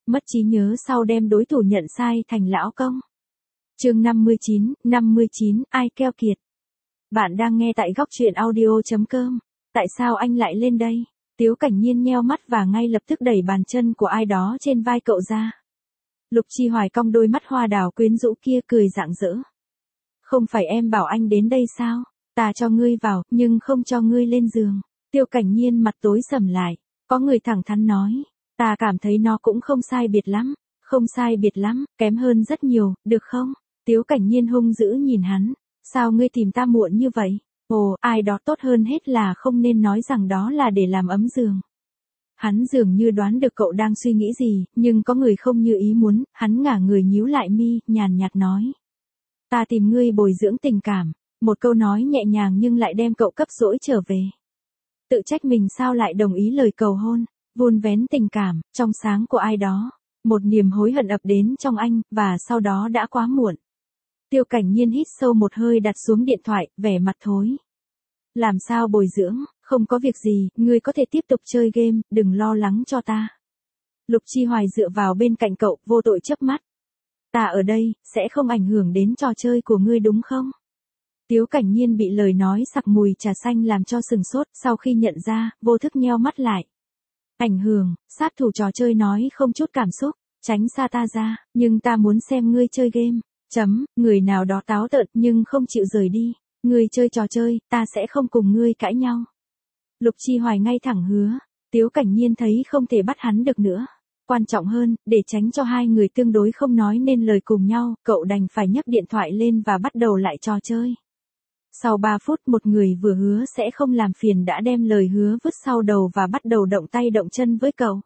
mất trí nhớ sau đem đối thủ nhận sai thành lão công. Chương 59, ai keo kiệt. Bạn đang nghe tại góc truyện audio.com. Tại sao anh lại lên đây? Tiếu Cảnh Nhiên nheo mắt và ngay lập tức đẩy bàn chân của ai đó trên vai cậu ra. Lục Chi Hoài cong đôi mắt hoa đào quyến rũ kia cười rạng rỡ. Không phải em bảo anh đến đây sao? Ta cho ngươi vào, nhưng không cho ngươi lên giường. Tiêu Cảnh Nhiên mặt tối sầm lại. Có người thẳng thắn nói. Ta cảm thấy nó cũng không sai biệt lắm. Không sai biệt lắm, kém hơn rất nhiều, được không? Tiếu Cảnh Nhiên hung dữ nhìn hắn. Sao ngươi tìm ta muộn như vậy? Ồ, ai đó tốt hơn hết là không nên nói rằng đó là để làm ấm giường. Hắn dường như đoán được cậu đang suy nghĩ gì, nhưng có người không như ý muốn, hắn ngả người nhíu lại mi, nhàn nhạt nói. Ta tìm ngươi bồi dưỡng tình cảm. Một câu nói nhẹ nhàng nhưng lại đem cậu cấp dỗi trở về. Tự trách mình sao lại đồng ý lời cầu hôn, vun vén tình cảm, trong sáng của ai đó. Một niềm hối hận ập đến trong anh, và sau đó đã quá muộn. Tiêu Cảnh Nhiên hít sâu một hơi đặt xuống điện thoại, vẻ mặt thối. Làm sao bồi dưỡng, không có việc gì, ngươi có thể tiếp tục chơi game, đừng lo lắng cho ta. Lục Chi Hoài dựa vào bên cạnh cậu, vô tội chớp mắt. Ta ở đây, sẽ không ảnh hưởng đến trò chơi của ngươi đúng không? Tiếu Cảnh Nhiên bị lời nói sặc mùi trà xanh làm cho sừng sốt, sau khi nhận ra, vô thức nheo mắt lại. Ảnh hưởng, sát thủ trò chơi nói không chút cảm xúc, tránh xa ta ra, nhưng ta muốn xem ngươi chơi game. Người nào đó táo tợn nhưng không chịu rời đi. Ngươi chơi trò chơi, ta sẽ không cùng ngươi cãi nhau. Lục Chi Hoài ngay thẳng hứa. Tiếu Cảnh Nhiên thấy không thể bắt hắn được nữa. Quan trọng hơn, để tránh cho hai người tương đối không nói nên lời cùng nhau, cậu đành phải nhấc điện thoại lên và bắt đầu lại trò chơi. Sau 3 phút một người vừa hứa sẽ không làm phiền đã đem lời hứa vứt sau đầu và bắt đầu động tay động chân với cậu.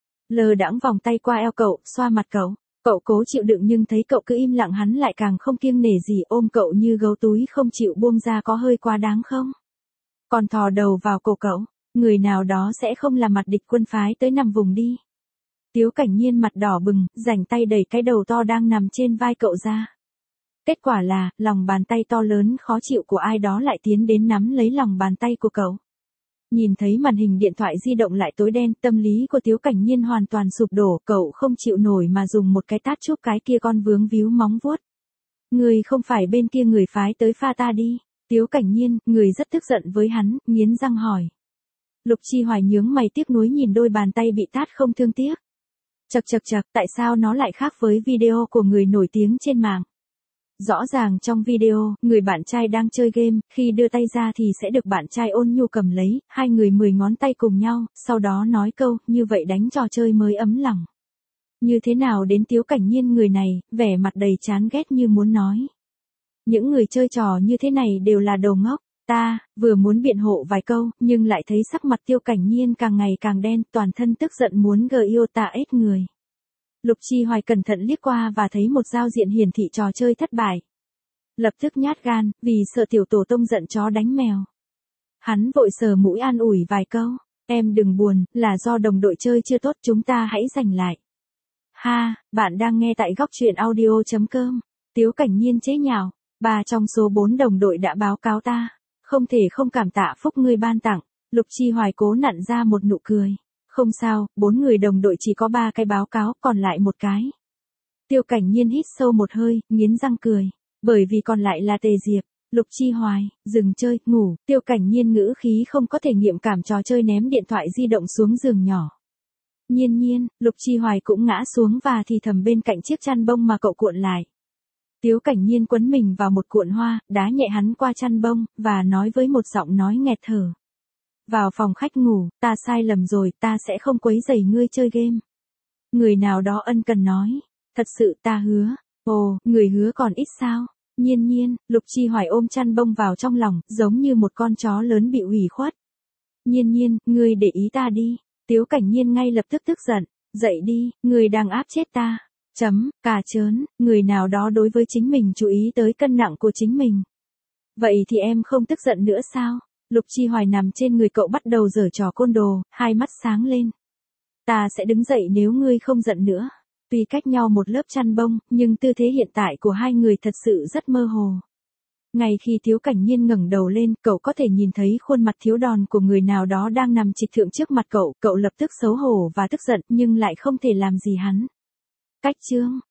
Lơ đãng vòng tay qua eo cậu, xoa mặt cậu. Cậu cố chịu đựng nhưng thấy cậu cứ im lặng hắn lại càng không kiêng nể gì ôm cậu như gấu túi không chịu buông ra có hơi quá đáng không? Còn thò đầu vào cổ cậu, người nào đó sẽ không là mặt địch quân phái tới nằm vùng đi. Tiếu Cảnh Nhiên mặt đỏ bừng, rảnh tay đẩy cái đầu to đang nằm trên vai cậu ra. Kết quả là, lòng bàn tay to lớn khó chịu của ai đó lại tiến đến nắm lấy lòng bàn tay của cậu. Nhìn thấy màn hình điện thoại di động lại tối đen, tâm lý của Tiếu Cảnh Nhiên hoàn toàn sụp đổ, cậu không chịu nổi mà dùng một cái tát chúc cái kia con vướng víu móng vuốt. Người không phải bên kia người phái tới pha ta đi. Tiếu Cảnh Nhiên, người rất tức giận với hắn, nghiến răng hỏi. Lục Chi Hoài nhướng mày tiếc nuối nhìn đôi bàn tay bị tát không thương tiếc. Chậc, tại sao nó lại khác với video của người nổi tiếng trên mạng? Rõ ràng trong video, người bạn trai đang chơi game, khi đưa tay ra thì sẽ được bạn trai ôn nhu cầm lấy, hai người 10 ngón tay cùng nhau, sau đó nói câu, như vậy đánh trò chơi mới ấm lòng. Như thế nào đến Tiếu Cảnh Nhiên người này, vẻ mặt đầy chán ghét như muốn nói. Những người chơi trò như thế này đều là đồ ngốc, ta, vừa muốn biện hộ vài câu, nhưng lại thấy sắc mặt Tiêu Cảnh Nhiên càng ngày càng đen, toàn thân tức giận muốn yêu ta ết người. Lục Chi Hoài cẩn thận liếc qua và thấy một giao diện hiển thị trò chơi thất bại. Lập tức nhát gan, vì sợ tiểu tổ tông giận chó đánh mèo. Hắn vội sờ mũi an ủi vài câu. Em đừng buồn, là do đồng đội chơi chưa tốt chúng ta hãy giành lại. Ha, bạn đang nghe tại góc truyện audio.com. Tiếu Cảnh Nhiên chế nhạo. 3 trong số 4 đồng đội đã báo cáo ta. Không thể không cảm tạ phúc ngươi ban tặng. Lục Chi Hoài cố nặn ra một nụ cười. Không sao, 4 người đồng đội chỉ có 3 cái báo cáo, còn lại một cái. Tiêu Cảnh Nhiên hít sâu một hơi, nghiến răng cười. Bởi vì còn lại là Tề Diệp. Lục Chi Hoài, dừng chơi, ngủ. Tiêu Cảnh Nhiên ngữ khí không có thể nghiệm cảm trò chơi ném điện thoại di động xuống giường nhỏ. Nhiên, Lục Chi Hoài cũng ngã xuống và thì thầm bên cạnh chiếc chăn bông mà cậu cuộn lại. Tiếu Cảnh Nhiên quấn mình vào một cuộn hoa, đá nhẹ hắn qua chăn bông, và nói với một giọng nói nghẹt thở. Vào phòng khách ngủ, ta sai lầm rồi, ta sẽ không quấy rầy ngươi chơi game. Người nào đó ân cần nói. Thật sự ta hứa. Ồ, người hứa còn ít sao? Nhiên, Lục Chi Hoài ôm chăn bông vào trong lòng, giống như một con chó lớn bị ủy khuất. Nhiên, ngươi để ý ta đi. Tiếu Cảnh Nhiên ngay lập tức tức giận. Dậy đi, ngươi đang áp chết ta. Cà chớn, người nào đó đối với chính mình chú ý tới cân nặng của chính mình. Vậy thì em không tức giận nữa sao? Lục Chi Hoài nằm trên người cậu bắt đầu giở trò côn đồ, hai mắt sáng lên. Ta sẽ đứng dậy nếu ngươi không giận nữa. Tuy cách nhau một lớp chăn bông, nhưng tư thế hiện tại của hai người thật sự rất mơ hồ. Ngay khi Thiếu Cảnh Nhiên ngẩng đầu lên, cậu có thể nhìn thấy khuôn mặt thiếu đòn của người nào đó đang nằm trịch thượng trước mặt cậu, cậu lập tức xấu hổ và tức giận nhưng lại không thể làm gì hắn. Cách chương